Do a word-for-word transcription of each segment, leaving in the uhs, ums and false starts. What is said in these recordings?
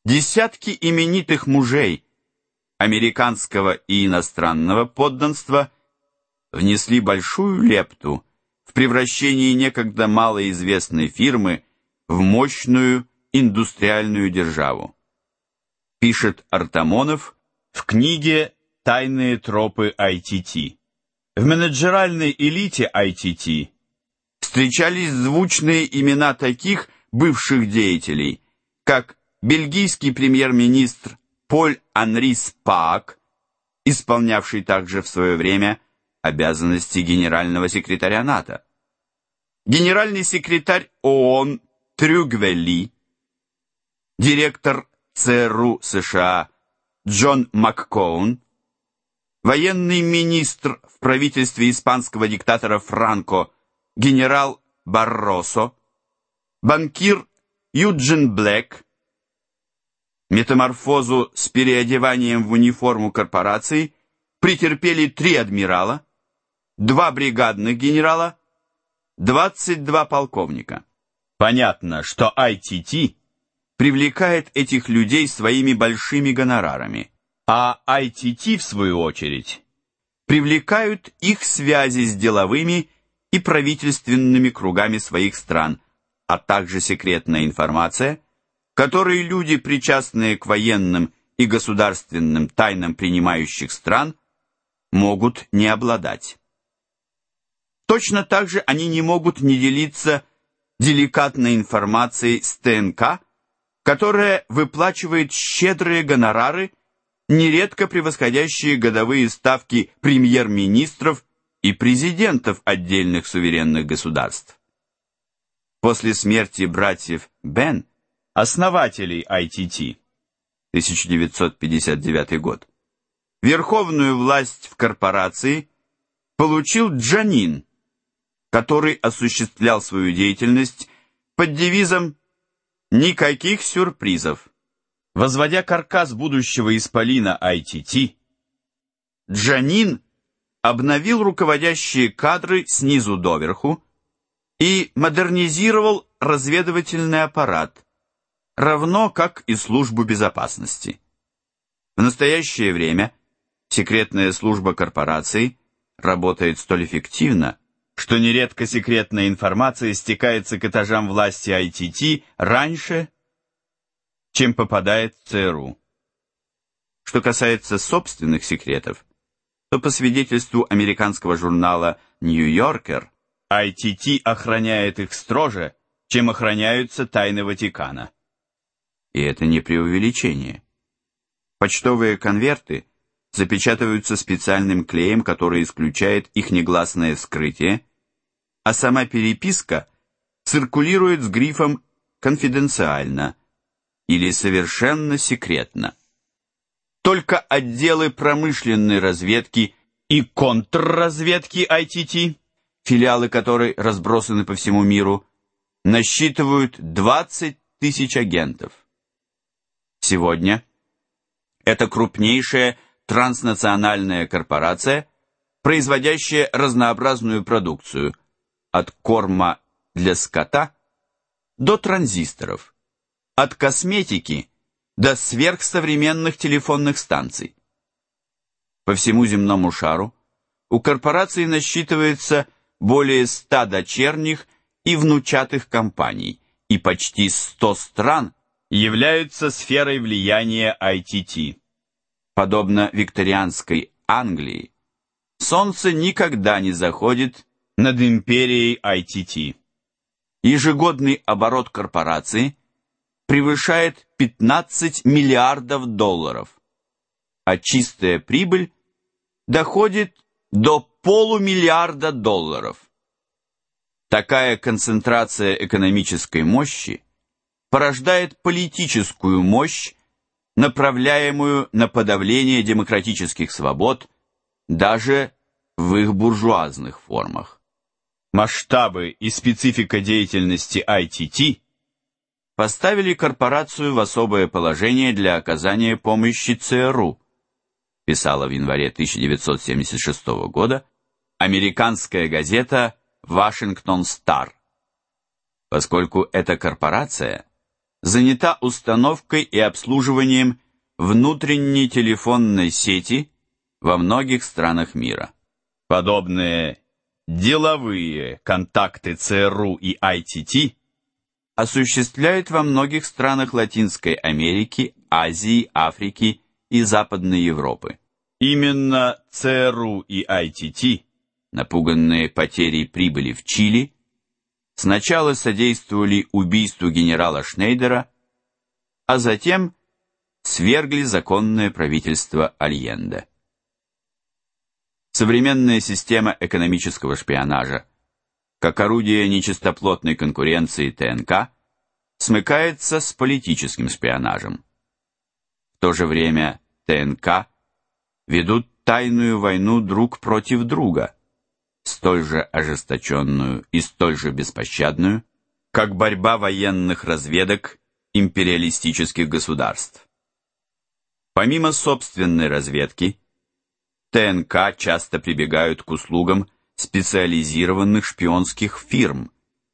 Десятки именитых мужей американского и иностранного подданства внесли большую лепту в превращении некогда малоизвестной фирмы в мощную индустриальную державу, пишет Артамонов в книге «Тайные тропы ай ти ти». В менеджеральной элите ай ти ти встречались звучные имена таких бывших деятелей, как бельгийский премьер-министр Поль-Анри Спаак, исполнявший также в свое время обязанности генерального секретаря НАТО, генеральный секретарь ООН Трюгве, директор ЦРУ США Джон Маккоун, военный министр в правительстве испанского диктатора Франко генерал Барросо, банкир Юджин Блэк. Метаморфозу с переодеванием в униформу корпораций претерпели три адмирала, два бригадных генерала, двадцать два полковника. Понятно, что ай ти ти привлекает этих людей своими большими гонорарами, а ай ти ти, в свою очередь, привлекают их связи с деловыми и правительственными кругами своих стран, а также секретная информация, которые люди, причастные к военным и государственным тайнам принимающих стран, могут не обладать. Точно так же они не могут не делиться деликатной информацией с тэ эн ка, которая выплачивает щедрые гонорары, нередко превосходящие годовые ставки премьер-министров и президентов отдельных суверенных государств. После смерти братьев Бен, основателей ай ти ти, тысяча девятьсот пятьдесят девятый год, верховную власть в корпорации получил Джанин, который осуществлял свою деятельность под девизом «Никаких сюрпризов». Возводя каркас будущего исполина ай ти ти, Джанин обновил руководящие кадры снизу доверху и модернизировал разведывательный аппарат, равно как и службу безопасности. В настоящее время секретная служба корпорации работает столь эффективно, что нередко секретная информация стекается к этажам власти ай ти ти раньше, чем попадает в ЦРУ. Что касается собственных секретов, то по свидетельству американского журнала «Нью-Йоркер», ай ти ти охраняет их строже, чем охраняются тайны Ватикана. И это не преувеличение. Почтовые конверты запечатываются специальным клеем, который исключает их негласное вскрытие, а сама переписка циркулирует с грифом «конфиденциально» или «совершенно секретно». Только отделы промышленной разведки и контрразведки ай ти ти, филиалы которой разбросаны по всему миру, насчитывают двадцать тысяч агентов. Сегодня это крупнейшая транснациональная корпорация, производящая разнообразную продукцию, от корма для скота до транзисторов, от косметики до сверхсовременных телефонных станций. По всему земному шару у корпорации насчитывается более ста дочерних и внучатых компаний, и почти сто стран являются сферой влияния ай ти ти. Подобно викторианской Англии, солнце никогда не заходит над империей ай ти ти. Ежегодный оборот корпорации превышает пятнадцать миллиардов долларов, а чистая прибыль доходит до полумиллиарда долларов. Такая концентрация экономической мощи порождает политическую мощь, направляемую на подавление демократических свобод даже в их буржуазных формах. Масштабы и специфика деятельности ай ти ти поставили корпорацию в особое положение для оказания помощи ЦРУ, писала в январе тысяча девятьсот семьдесят шестого года американская газета «Вашингтон Стар», поскольку эта корпорация занята установкой и обслуживанием внутренней телефонной сети во многих странах мира. Подобные деловые контакты ЦРУ и ай ти ти осуществляют во многих странах Латинской Америки, Азии, Африки и Западной Европы. Именно ЦРУ и ай ти ти, напуганные потерей прибыли в Чили, сначала содействовали убийству генерала Шнейдера, а затем свергли законное правительство Альенде. Современная система экономического шпионажа, как орудие нечистоплотной конкуренции ТНК, смыкается с политическим шпионажем. В то же время ТНК ведут тайную войну друг против друга, столь же ожесточенную и столь же беспощадную, как борьба военных разведок империалистических государств. Помимо собственной разведки, ТНК часто прибегают к услугам специализированных шпионских фирм,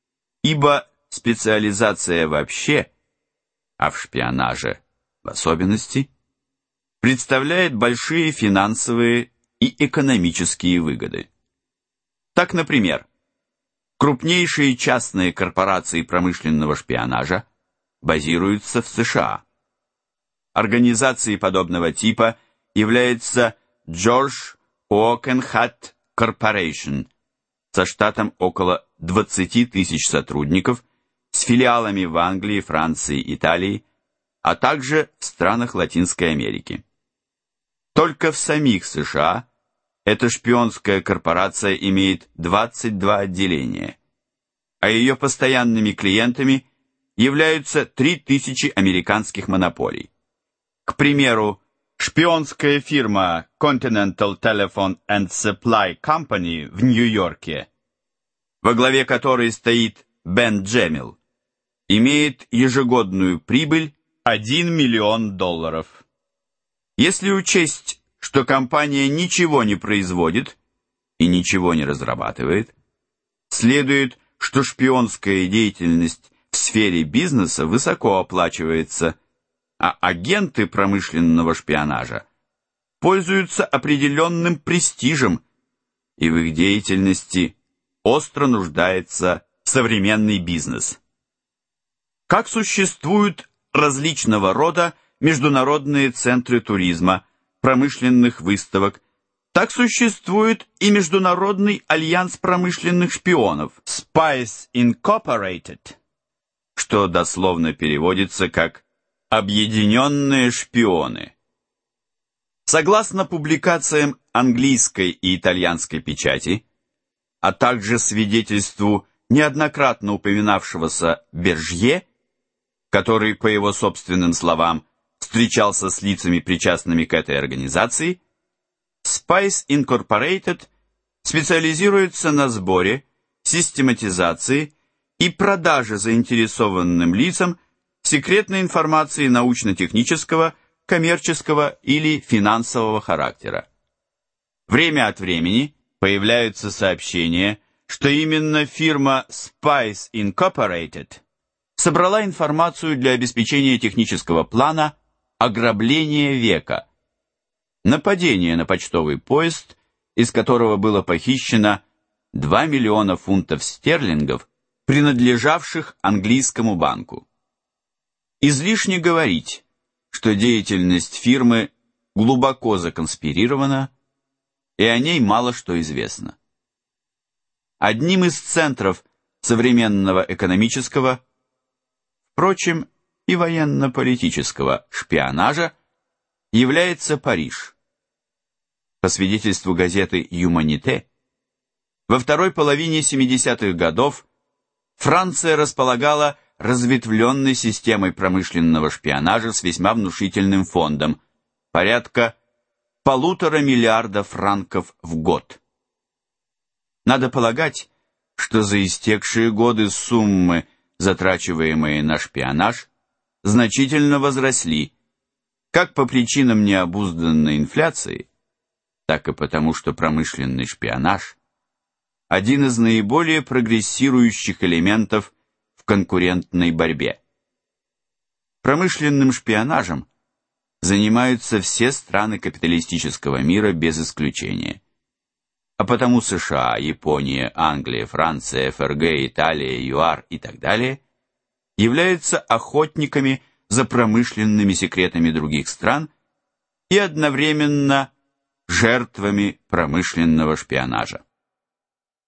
ибо специализация вообще, а в шпионаже в особенности, представляет большие финансовые и экономические выгоды. Так, например, крупнейшие частные корпорации промышленного шпионажа базируются в США. Организацией подобного типа является George Oakenhat Corporation со штатом около двадцати тысяч сотрудников, с филиалами в Англии, Франции, Италии, а также в странах Латинской Америки. Только в самих США эта шпионская корпорация имеет двадцать два отделения, а ее постоянными клиентами являются три тысячи американских монополий. К примеру, шпионская фирма Continental Telephone and Supply Company в Нью-Йорке, во главе которой стоит Бен Джемил, имеет ежегодную прибыль один миллион долларов. Если учесть, что компания ничего не производит и ничего не разрабатывает, следует, что шпионская деятельность в сфере бизнеса высоко оплачивается, а агенты промышленного шпионажа пользуются определенным престижем, и в их деятельности остро нуждается современный бизнес. Как существуют различного рода международные центры туризма, промышленных выставок, так существует и Международный альянс промышленных шпионов Spies Incorporated, что дословно переводится как «объединенные шпионы». Согласно публикациям английской и итальянской печати, а также свидетельству неоднократно упоминавшегося Бержье, который, по его собственным словам, встречался с лицами, причастными к этой организации, Spies Incorporated специализируется на сборе, систематизации и продаже заинтересованным лицам секретной информации научно-технического, коммерческого или финансового характера. Время от времени появляются сообщения, что именно фирма Spies Incorporated собрала информацию для обеспечения технического плана ограбления века, нападение на почтовый поезд, из которого было похищено два миллиона фунтов стерлингов, принадлежавших английскому банку. Излишне говорить, что деятельность фирмы глубоко законспирирована, и о ней мало что известно. Одним из центров современного экономического, впрочем, и военно-политического шпионажа является Париж. По свидетельству газеты «Юманите», во второй половине семидесятых годов Франция располагала разветвленной системой промышленного шпионажа с весьма внушительным фондом, порядка полутора миллиарда франков в год. Надо полагать, что за истекшие годы суммы, затрачиваемые на шпионаж, значительно возросли, как по причинам необузданной инфляции, так и потому, что промышленный шпионаж – один из наиболее прогрессирующих элементов в конкурентной борьбе. Промышленным шпионажем занимаются все страны капиталистического мира без исключения. А потому США, Япония, Англия, Франция, ФРГ, Италия, ЮАР и так далее являются охотниками за промышленными секретами других стран и одновременно жертвами промышленного шпионажа.